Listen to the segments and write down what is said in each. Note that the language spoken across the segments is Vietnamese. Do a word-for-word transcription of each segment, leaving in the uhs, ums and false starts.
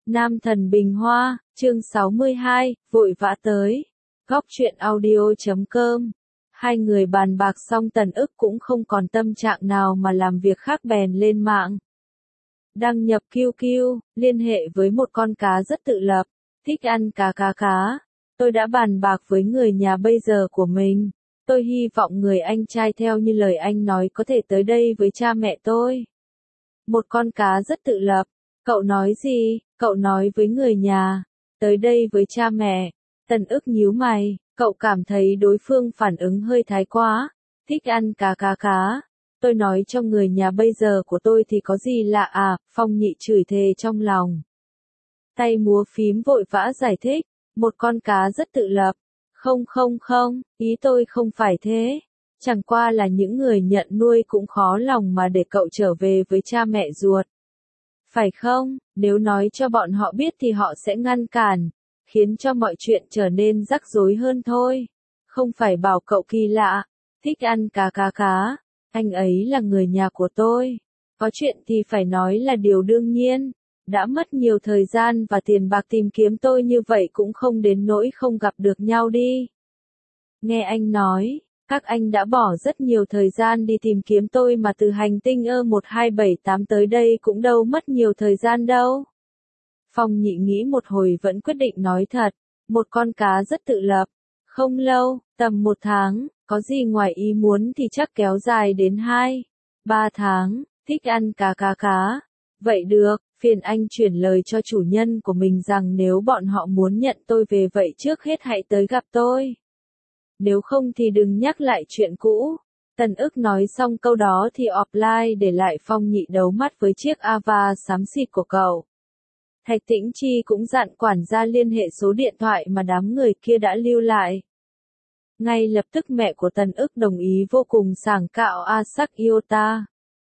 Nam thần Bình Hoa, chương sáu mươi hai, vội vã tới. Góc truyện audio chấm com. Hai người bàn bạc xong Tần Ức cũng không còn tâm trạng nào mà làm việc khác bèn lên mạng. Đăng nhập Q Q, liên hệ với một con cá rất tự lập, thích ăn cá cá cá. Tôi đã bàn bạc với người nhà bây giờ của mình. Tôi hy vọng người anh trai theo như lời anh nói có thể tới đây với cha mẹ tôi. Một con cá rất tự lập. Cậu nói gì? Cậu nói với người nhà. Tới đây với cha mẹ. Tần Ức nhíu mày. Cậu cảm thấy đối phương phản ứng hơi thái quá. Thích ăn cá cá cá. Tôi nói cho người nhà bây giờ của tôi thì có gì lạ à? Phong Nhị chửi thề trong lòng. Tay múa phím vội vã giải thích. Một con cá rất tự lập. Không không không, ý tôi không phải thế. Chẳng qua là những người nhận nuôi cũng khó lòng mà để cậu trở về với cha mẹ ruột. Phải không? Nếu nói cho bọn họ biết thì họ sẽ ngăn cản, khiến cho mọi chuyện trở nên rắc rối hơn thôi. Không phải bảo cậu kỳ lạ, thích ăn cá cá cá. Anh ấy là người nhà của tôi. Có chuyện thì phải nói là điều đương nhiên. Đã mất nhiều thời gian và tiền bạc tìm kiếm tôi như vậy cũng không đến nỗi không gặp được nhau đi. Nghe anh nói, các anh đã bỏ rất nhiều thời gian đi tìm kiếm tôi mà từ hành tinh E một hai bảy tám tới đây cũng đâu mất nhiều thời gian đâu. Phong Nhị nghĩ một hồi vẫn quyết định nói thật, một con cá rất tự lập. Không lâu, tầm một tháng, có gì ngoài ý muốn thì chắc kéo dài đến hai, ba tháng, thích ăn cá cá cá. Vậy được, phiền anh chuyển lời cho chủ nhân của mình rằng nếu bọn họ muốn nhận tôi về vậy trước hết hãy tới gặp tôi. Nếu không thì đừng nhắc lại chuyện cũ. Tần Ức nói xong câu đó thì offline để lại Phong Nhị đấu mắt với chiếc Ava xám xịt của cậu. Thạch Tĩnh Chi cũng dặn quản gia liên hệ số điện thoại mà đám người kia đã lưu lại. Ngay lập tức mẹ của Tần Ức đồng ý vô cùng sảng cạo Asak Iota.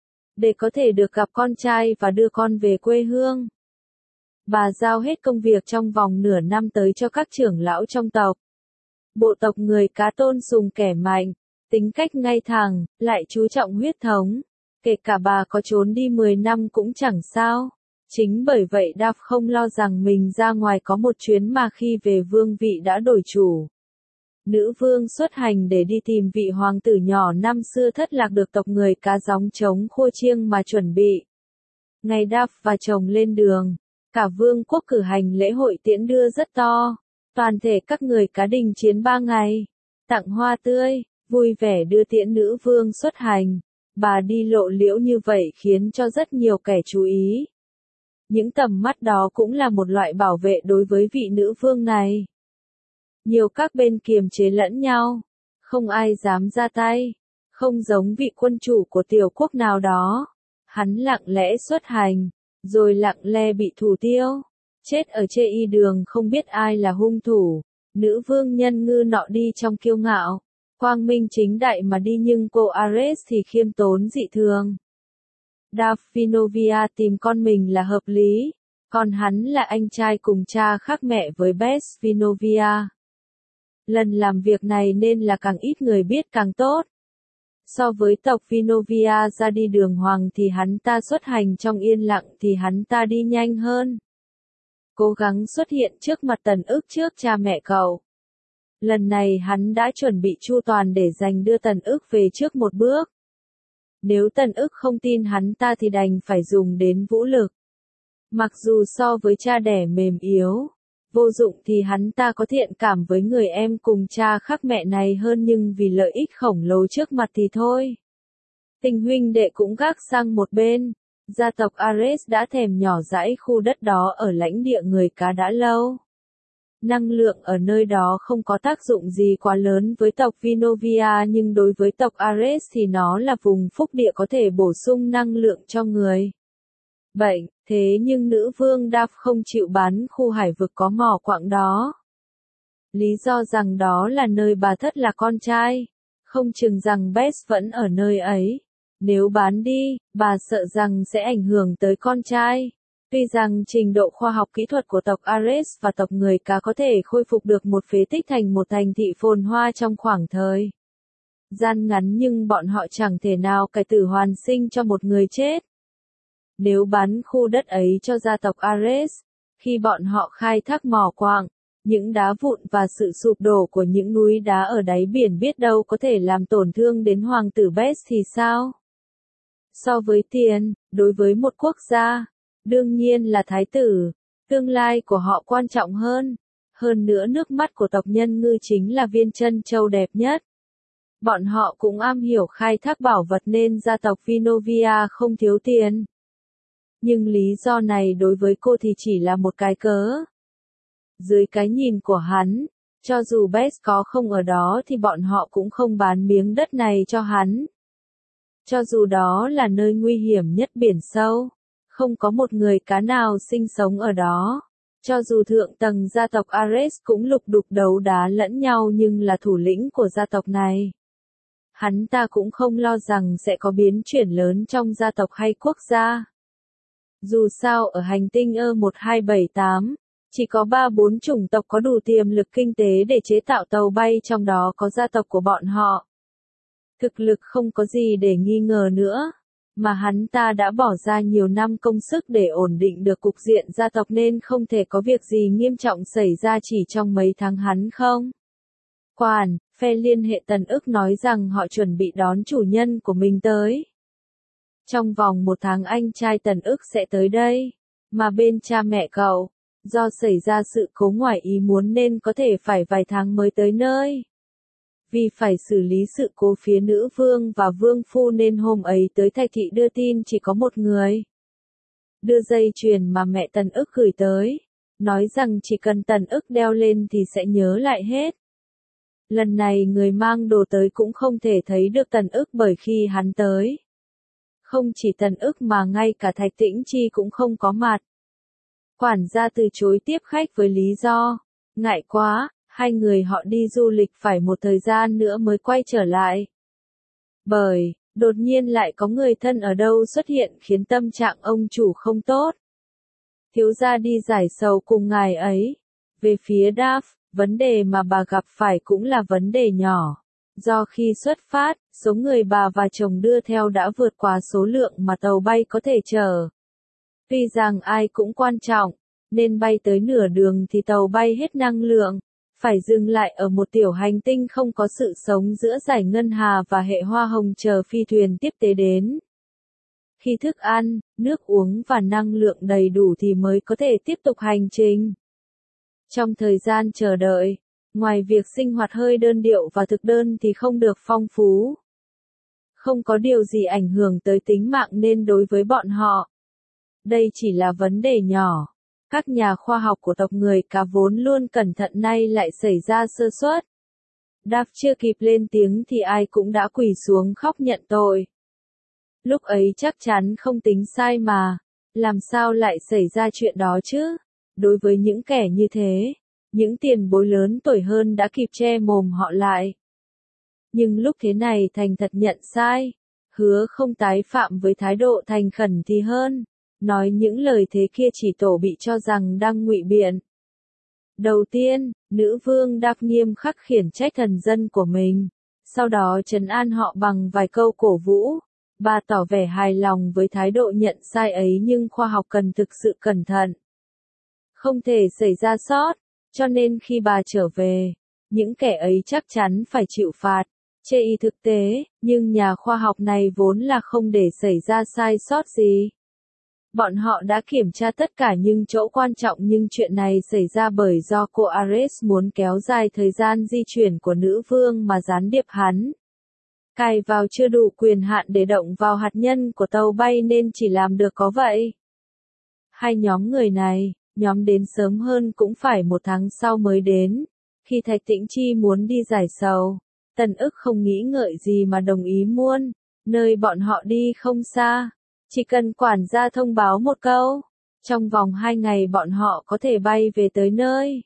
Để có thể được gặp con trai và đưa con về quê hương. Bà giao hết công việc trong vòng nửa năm tới cho các trưởng lão trong tộc. Bộ tộc người cá tôn sùng kẻ mạnh, tính cách ngay thẳng, lại chú trọng huyết thống. Kể cả bà có trốn đi mười năm cũng chẳng sao. Chính bởi vậy Đaf không lo rằng mình ra ngoài có một chuyến mà khi về vương vị đã đổi chủ. Nữ vương xuất hành để đi tìm vị hoàng tử nhỏ năm xưa thất lạc được tộc người cá gióng trống khua chiêng mà chuẩn bị. Ngày Đaf và chồng lên đường, cả vương quốc cử hành lễ hội tiễn đưa rất to. Toàn thể các người cá đình chiến ba ngày, tặng hoa tươi, vui vẻ đưa tiễn nữ vương xuất hành. Bà đi lộ liễu như vậy khiến cho rất nhiều kẻ chú ý. Những tầm mắt đó cũng là một loại bảo vệ đối với vị nữ vương này. Nhiều các bên kiềm chế lẫn nhau, không ai dám ra tay, không giống vị quân chủ của tiểu quốc nào đó. Hắn lặng lẽ xuất hành, rồi lặng lẽ bị thủ tiêu, chết ở chê y đường không biết ai là hung thủ. Nữ vương nhân ngư nọ đi trong kiêu ngạo, quang minh chính đại mà đi nhưng cô Ares thì khiêm tốn dị thường. Daf Vinovia tìm con mình là hợp lý, còn hắn là anh trai cùng cha khác mẹ với Bess Vinovia. Lần làm việc này nên là càng ít người biết càng tốt. So với tộc Vinovia ra đi đường hoàng thì hắn ta xuất hành trong yên lặng thì hắn ta đi nhanh hơn. Cố gắng xuất hiện trước mặt Tần Ức trước cha mẹ cậu. Lần này hắn đã chuẩn bị chu toàn để giành đưa Tần Ức về trước một bước. Nếu Tần Ức không tin hắn ta thì đành phải dùng đến vũ lực. Mặc dù so với cha đẻ mềm yếu, vô dụng thì hắn ta có thiện cảm với người em cùng cha khác mẹ này hơn nhưng vì lợi ích khổng lồ trước mặt thì thôi. Tình huynh đệ cũng gác sang một bên. Gia tộc Ares đã thèm nhỏ dãi khu đất đó ở lãnh địa người cá đã lâu. Năng lượng ở nơi đó không có tác dụng gì quá lớn với tộc Vinovia nhưng đối với tộc Ares thì nó là vùng phúc địa có thể bổ sung năng lượng cho người. Bệnh, thế nhưng nữ vương Daf không chịu bán khu hải vực có mỏ quặng đó. Lý do rằng đó là nơi bà thất là con trai, không chừng rằng Bess vẫn ở nơi ấy. Nếu bán đi, bà sợ rằng sẽ ảnh hưởng tới con trai. Tuy rằng trình độ khoa học kỹ thuật của tộc Ares và tộc người cá có thể khôi phục được một phế tích thành một thành thị phồn hoa trong khoảng thời gian ngắn nhưng bọn họ chẳng thể nào cải tử hoàn sinh cho một người chết. Nếu bán khu đất ấy cho gia tộc Ares, Khi bọn họ khai thác mỏ quặng, những đá vụn và sự sụp đổ của những núi đá ở đáy biển biết đâu có thể làm tổn thương đến hoàng tử Bess thì sao? So với tiền, đối với một quốc gia, đương nhiên là thái tử, tương lai của họ quan trọng hơn. Hơn nữa nước mắt của tộc nhân Ngư chính là viên trân châu đẹp nhất. Bọn họ cũng am hiểu khai thác bảo vật nên gia tộc Vinovia không thiếu tiền. Nhưng lý do này đối với cô thì chỉ là một cái cớ. Dưới cái nhìn của hắn, cho dù Bess có không ở đó thì bọn họ cũng không bán miếng đất này cho hắn. Cho dù đó là nơi nguy hiểm nhất biển sâu, không có một người cá nào sinh sống ở đó. Cho dù thượng tầng gia tộc Ares cũng lục đục đấu đá lẫn nhau nhưng là thủ lĩnh của gia tộc này. Hắn ta cũng không lo rằng sẽ có biến chuyển lớn trong gia tộc hay quốc gia. Dù sao ở hành tinh E một hai bảy tám, chỉ có ba bốn chủng tộc có đủ tiềm lực kinh tế để chế tạo tàu bay, trong đó có gia tộc của bọn họ. Thực lực không có gì để nghi ngờ nữa, mà hắn ta đã bỏ ra nhiều năm công sức để ổn định được cục diện gia tộc nên không thể có việc gì nghiêm trọng xảy ra chỉ trong mấy tháng hắn không. Quản, phe liên hệ Tần Ức nói rằng họ chuẩn bị đón chủ nhân của mình tới. Trong vòng một tháng anh trai Tần Ức sẽ tới đây, mà bên cha mẹ cậu, do xảy ra sự cố ngoài ý muốn nên có thể phải vài tháng mới tới nơi. Vì phải xử lý sự cố phía nữ vương và vương phu nên hôm ấy tới Thạch Thị đưa tin chỉ có một người. Đưa dây chuyền mà mẹ Tần Ức gửi tới, nói rằng chỉ cần Tần Ức đeo lên thì sẽ nhớ lại hết. Lần này người mang đồ tới cũng không thể thấy được Tần Ức bởi khi hắn tới. Không chỉ Tần Ức mà ngay cả Thạch Tĩnh Chi cũng không có mặt. Quản gia từ chối tiếp khách với lý do, ngại quá, hai người họ đi du lịch phải một thời gian nữa mới quay trở lại. Bởi, đột nhiên lại có người thân ở đâu xuất hiện khiến tâm trạng ông chủ không tốt. Thiếu gia đi giải sầu cùng ngài ấy. Về phía Daff, vấn đề mà bà gặp phải cũng là vấn đề nhỏ. Do khi xuất phát, số người bà và chồng đưa theo đã vượt quá số lượng mà tàu bay có thể chở. Tuy rằng ai cũng quan trọng, nên bay tới nửa đường thì tàu bay hết năng lượng, phải dừng lại ở một tiểu hành tinh không có sự sống giữa dải ngân hà và hệ hoa hồng chờ phi thuyền tiếp tế đến. Khi thức ăn, nước uống và năng lượng đầy đủ thì mới có thể tiếp tục hành trình. Trong thời gian chờ đợi, ngoài việc sinh hoạt hơi đơn điệu và thực đơn thì không được phong phú. Không có điều gì ảnh hưởng tới tính mạng nên đối với bọn họ, đây chỉ là vấn đề nhỏ. Các nhà khoa học của tộc người cá vốn luôn cẩn thận nay lại xảy ra sơ suất. Daff chưa kịp lên tiếng thì ai cũng đã quỳ xuống khóc nhận tội. Lúc ấy chắc chắn không tính sai mà, làm sao lại xảy ra chuyện đó chứ? Đối với những kẻ như thế, những tiền bối lớn tuổi hơn đã kịp che mồm họ lại. Nhưng lúc thế này thành thật nhận sai, hứa không tái phạm với thái độ thành khẩn thì hơn. Nói những lời thế kia chỉ tổ bị cho rằng đang ngụy biện. Đầu tiên, nữ vương Daff nghiêm khắc khiển trách thần dân của mình, sau đó trấn an họ bằng vài câu cổ vũ. Bà tỏ vẻ hài lòng với thái độ nhận sai ấy nhưng khoa học cần thực sự cẩn thận. Không thể xảy ra sót, cho nên khi bà trở về, những kẻ ấy chắc chắn phải chịu phạt. Chê y thực tế, nhưng nhà khoa học này vốn là không để xảy ra sai sót gì. Bọn họ đã kiểm tra tất cả những chỗ quan trọng nhưng chuyện này xảy ra bởi do cô Ares muốn kéo dài thời gian di chuyển của nữ vương mà gián điệp hắn. Cài vào chưa đủ quyền hạn để động vào hạt nhân của tàu bay nên chỉ làm được có vậy. Hai nhóm người này, nhóm đến sớm hơn cũng phải một tháng sau mới đến. Khi Thạch Tĩnh Chi muốn đi giải sầu, Tần Ức không nghĩ ngợi gì mà đồng ý muôn, nơi bọn họ đi không xa. Chỉ cần quản gia thông báo một câu, trong vòng hai ngày bọn họ có thể bay về tới nơi.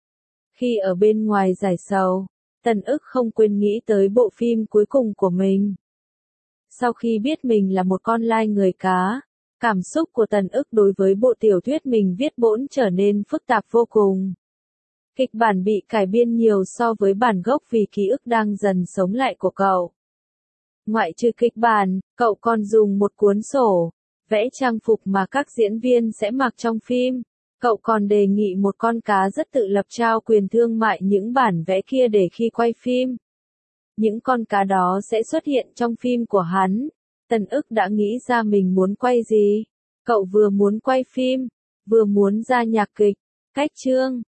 Khi ở bên ngoài giải sầu, Tần Ức không quên nghĩ tới bộ phim cuối cùng của mình. Sau khi biết mình là một con lai người cá, cảm xúc của Tần Ức đối với bộ tiểu thuyết mình viết bỗng trở nên phức tạp vô cùng. Kịch bản bị cải biên nhiều so với bản gốc vì ký ức đang dần sống lại của cậu. Ngoại trừ kịch bản, cậu còn dùng một cuốn sổ, vẽ trang phục mà các diễn viên sẽ mặc trong phim, Cậu còn đề nghị một con cá rất tự lập trao quyền thương mại những bản vẽ kia để khi quay phim, những con cá đó sẽ xuất hiện trong phim của hắn. Tần Ức đã nghĩ ra mình muốn quay gì. Cậu vừa muốn quay phim, vừa muốn ra nhạc kịch. Cách chương